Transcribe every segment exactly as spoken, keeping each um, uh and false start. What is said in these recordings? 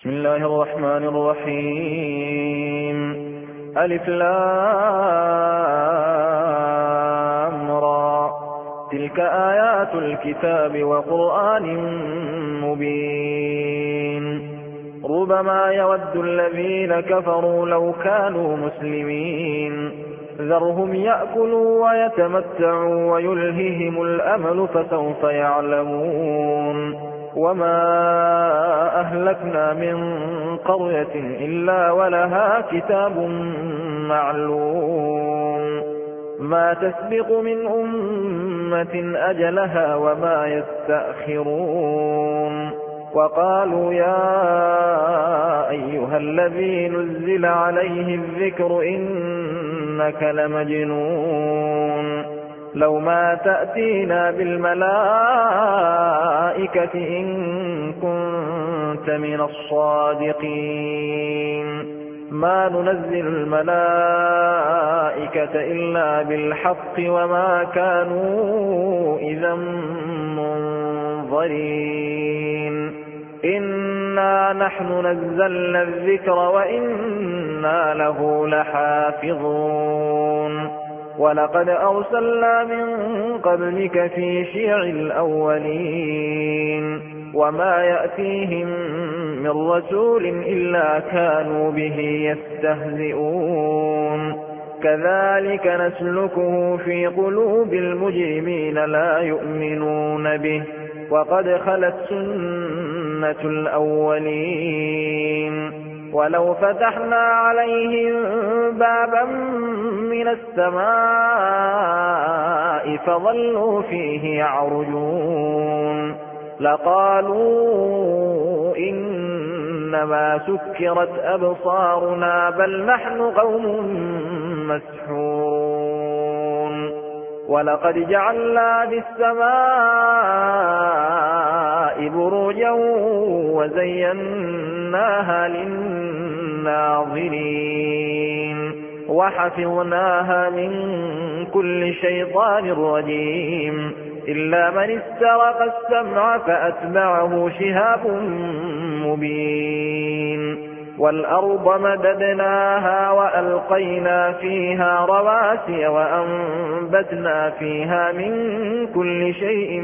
بسم الله الرحمن الرحيم. ألف لام را، تلك آيات الكتاب وقرآن مبين. ربما يود الذين كفروا لو كانوا مسلمين، ذرهم يأكلوا ويتمتعوا ويلههم الأمل فسوف يعلمون. وما أهلكنا من قرية إلا ولها كتاب معلوم، ما تسبق من أمة أجلها وما يستأخرون. وقالوا يا أيها الذي نزل عليه الذكر إنك لمجنون، لو ما تأتينا بالملائكة إن كنت من الصادقين. ما ننزل الملائكة إلا بالحق وما كانوا إذا منظرين. إنا نحن نزلنا الذكر وإنا له لحافظون. ولقد أرسلنا من قبلك في شيع الأولين، وما يأتيهم من رسول إلا كانوا به يستهزئون. كذلك نسلكه في قلوب المجرمين لا يؤمنون به، وقد خلت سنة الأولين. ولو فتحنا عليهم بابا من السماء فظلوا فيه يعرجون لقالوا إنما سكرت أبصارنا بل نحن قوم مسحورون. ولقد جعلنا للسماء بروجا وزيناها للناظرين وحفظناها من كل شيطان رجيم إلا من استرق السمع فأتبعه شهاب مبين. والأرض مددناها وألقينا فيها رواسي وأنبتنا فيها من كل شيء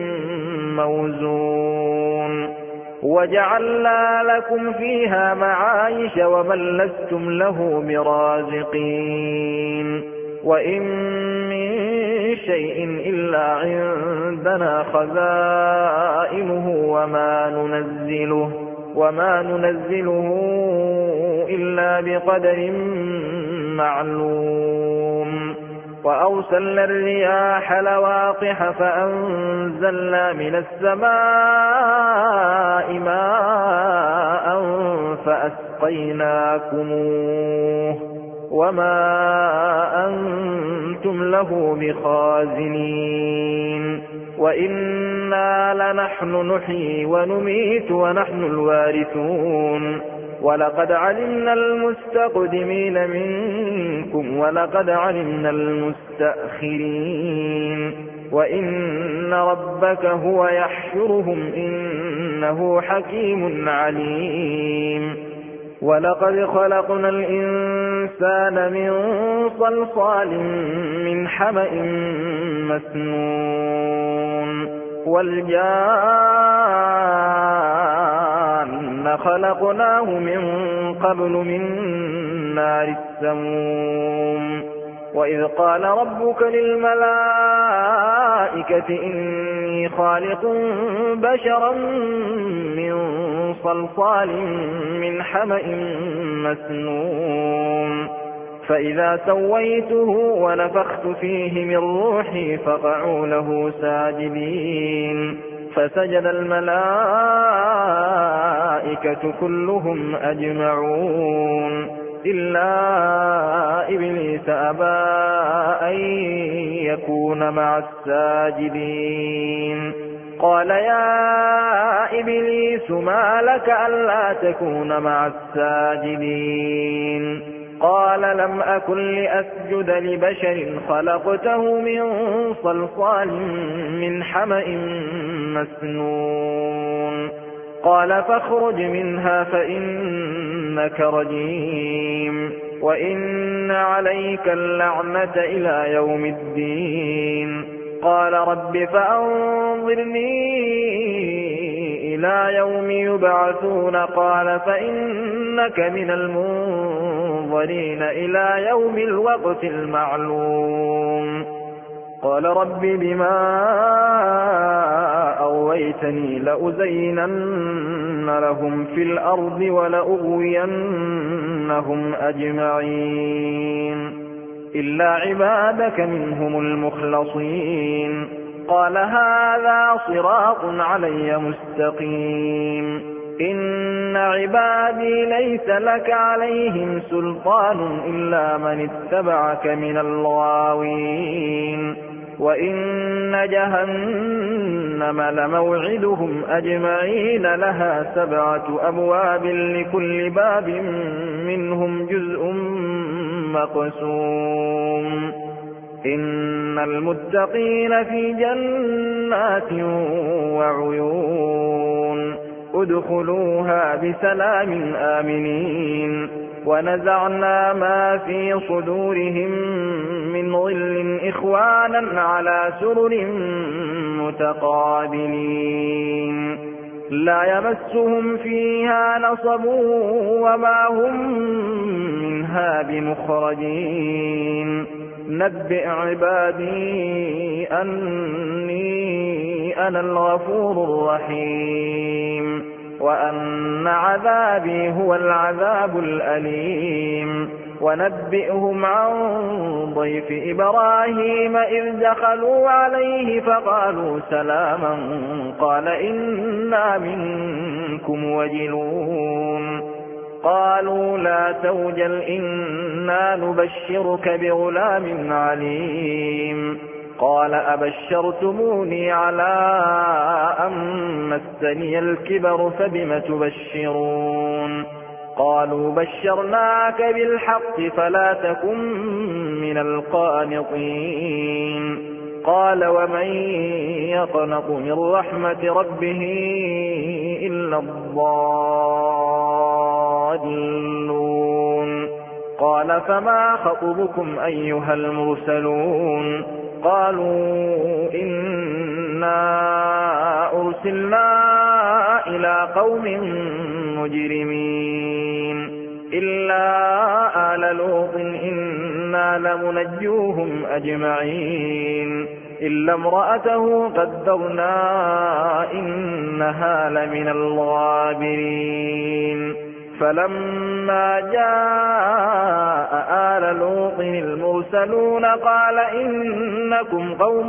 موزون وجعلنا لكم فيها معايش ومن لستم له برازقين. وإن من شيء إلا عندنا خزائنه وما ننزله وما ننزله إلا بقدر معلوم. وأرسلنا الرياح لواقح فأنزلنا من السماء ماء فأسقيناكموه وما أنتم له بخازنين. وإنا لنحن نحيي ونميت ونحن الوارثون. ولقد علمنا المستقدمين منكم ولقد علمنا المستأخرين وإن ربك هو يحشرهم إنه حكيم عليم. ولقد خلقنا الإنسان من صلصال من حمأ مسنون والجان خلقناه من قبل من نار السموم. وإذ قال ربك للملائكة إني خالق بشرا من صلصال من حمأ مسنون فإذا سويته ونفخت فيه من روحي فقعوا له ساجدين فسجد الملائكة كلهم أجمعون إلا إبليس أبى أن يكون مع الساجدين. قال يا إبليس ما لك ألا تكون مع الساجدين؟ قال لم أكن لأسجد لبشر خلقته من صلصال من حمأ مسنون قال فاخرج منها فإنك رجيم وإن عليك اللعنة إلى يوم الدين. قال رب فأنظرني إلى يوم يبعثون. قال فإنك من المنظرين إلى يوم الوقت المعلوم. قال رب بما أغويتني لأزينن لهم في الأرض ولأغوينهم أجمعين إلا عبادك منهم المخلصين. قال هذا صراط علي مستقيم. إن عبادي ليس لك عليهم سلطان إلا من اتبعك من الغاوين. وإن جهنم لموعدهم أجمعين لها سبعة أبواب لكل باب منهم جزء مقسوم. إن المتقين في جنات وعيون ادخلوها بسلام آمنين. ونزعنا ما في صدورهم من غل إخوانا على سرر متقابلين لا يمسهم فيها نصب وما هم منها بمخرجين. نبئ عبادي أني أنا الغفور الرحيم وأن عذابي هو العذاب الأليم. ونبئهم عن ضيف إبراهيم إذ دخلوا عليه فقالوا سلاما قال إنا منكم وجلون. قالوا لا توجل إنا نبشرك بغلام عليم. قال أبشرتموني على أن مسني الكبر فبم تبشرون. قالوا بشرناك بالحق فلا تكن من القانطين. قال ومن يقنط من رحمة ربه إلا الضالون. قال فما خطبكم أيها المرسلون. قالوا إنا أرسلنا إلى قوم مجرمين إلا آل لوط إنا لمنجوهم أجمعين إلا امرأته قدرنا إنها لمن الغابرين. فلما جاء آل لوط المرسلون قال إنكم قوم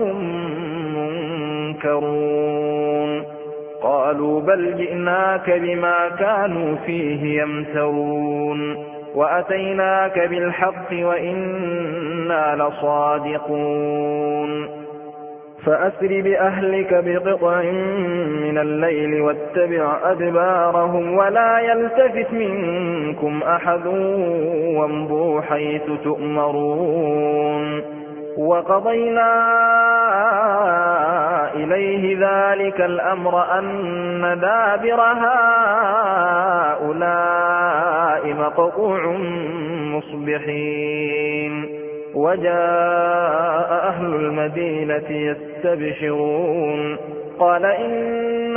منكرون. قالوا بل جئناك بما كانوا فيه يمترون وأتيناك بالحق وإنا لصادقون. فأسر بأهلك بقطع من الليل واتبع أدبارهم ولا يلتفت منكم أحد وامضوا حيث تؤمرون. وقضينا إليه ذلك الأمر أن دابر هؤلاء مقطوع مصبحين. وجاء أهل المدينة يستبشرون قال إن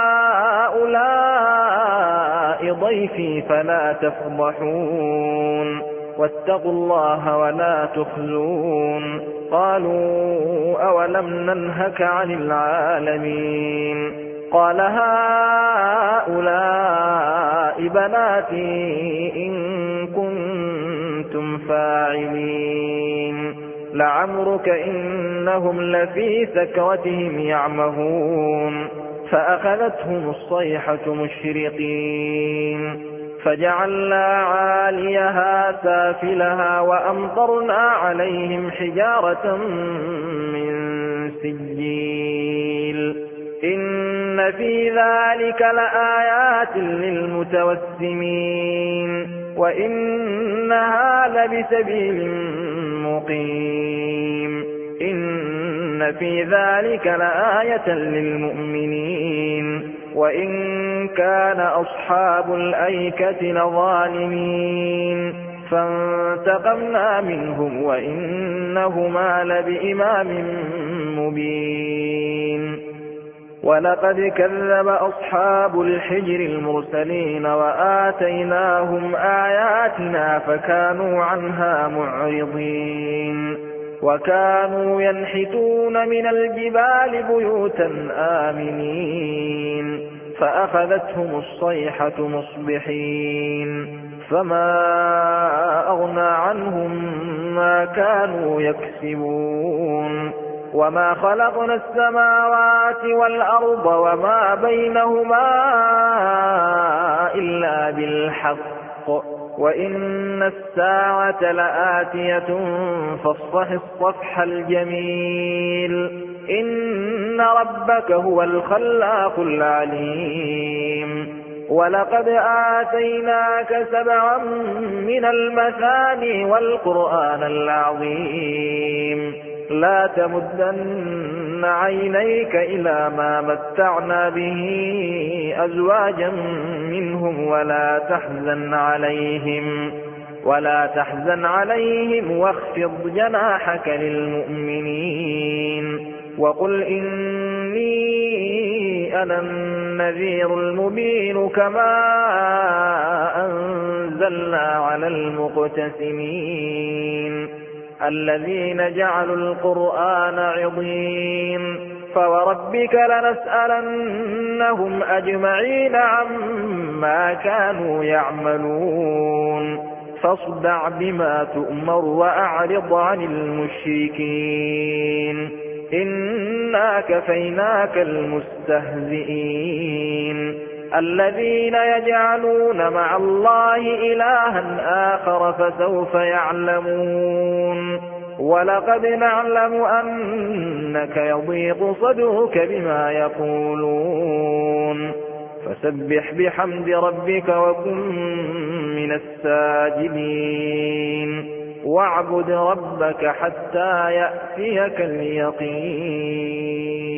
هؤلاء ضيفي فلا تفضحون واتقوا الله ولا تخزون. قالوا أولم ننهك عن العالمين. قال هؤلاء بناتي إن كنتم فاعلين. لعمرك إنهم لفي سكرتهم يعمهون. فأخذتهم الصيحة مشرقين فجعلنا عاليها سافلها وأمطرنا عليهم حجارة من سجيل. إن في ذلك لآيات للمتوسمين وإنها لبسبيل مقيم. إن في ذلك لآية للمؤمنين وإن كان أصحاب الأيكة لظالمين فانتقمنا منهم وإنهما لبإمام مبين ولقد كذب أصحاب الحجر المرسلين وآتيناهم آياتنا فكانوا عنها معرضين وكانوا ينحتون من الجبال بيوتا آمنين فأخذتهم الصيحة مصبحين فما أغنى عنهم ما كانوا يكسبون وما خلقنا السماوات والأرض وما بينهما إلا بالحق وإن الساعة لآتية فاصفح الصفح الجميل إن ربك هو الخلاق العليم ولقد آتيناك سبعا من المثاني والقرآن العظيم لا تمدن عينيك إلى ما متعنا به أزواجا منهم ولا تحزن عليهم ولا تحزن عليهم واخفض جناحك للمؤمنين وقل إني أنا النذير المبين كما أنزلنا على المقتسمين الذين جعلوا القرآن عضين فوربك لنسألنهم أجمعين عما كانوا يعملون فاصدع بما تؤمر وأعرض عن المشركين إنا كفيناك المستهزئين الذين يجعلون مع الله إلها آخر فسوف يعلمون ولقد نعلم أنك يضيق صدرك بما يقولون فسبح بحمد ربك وكن من الساجدين واعبد ربك حتى يأتيك اليقين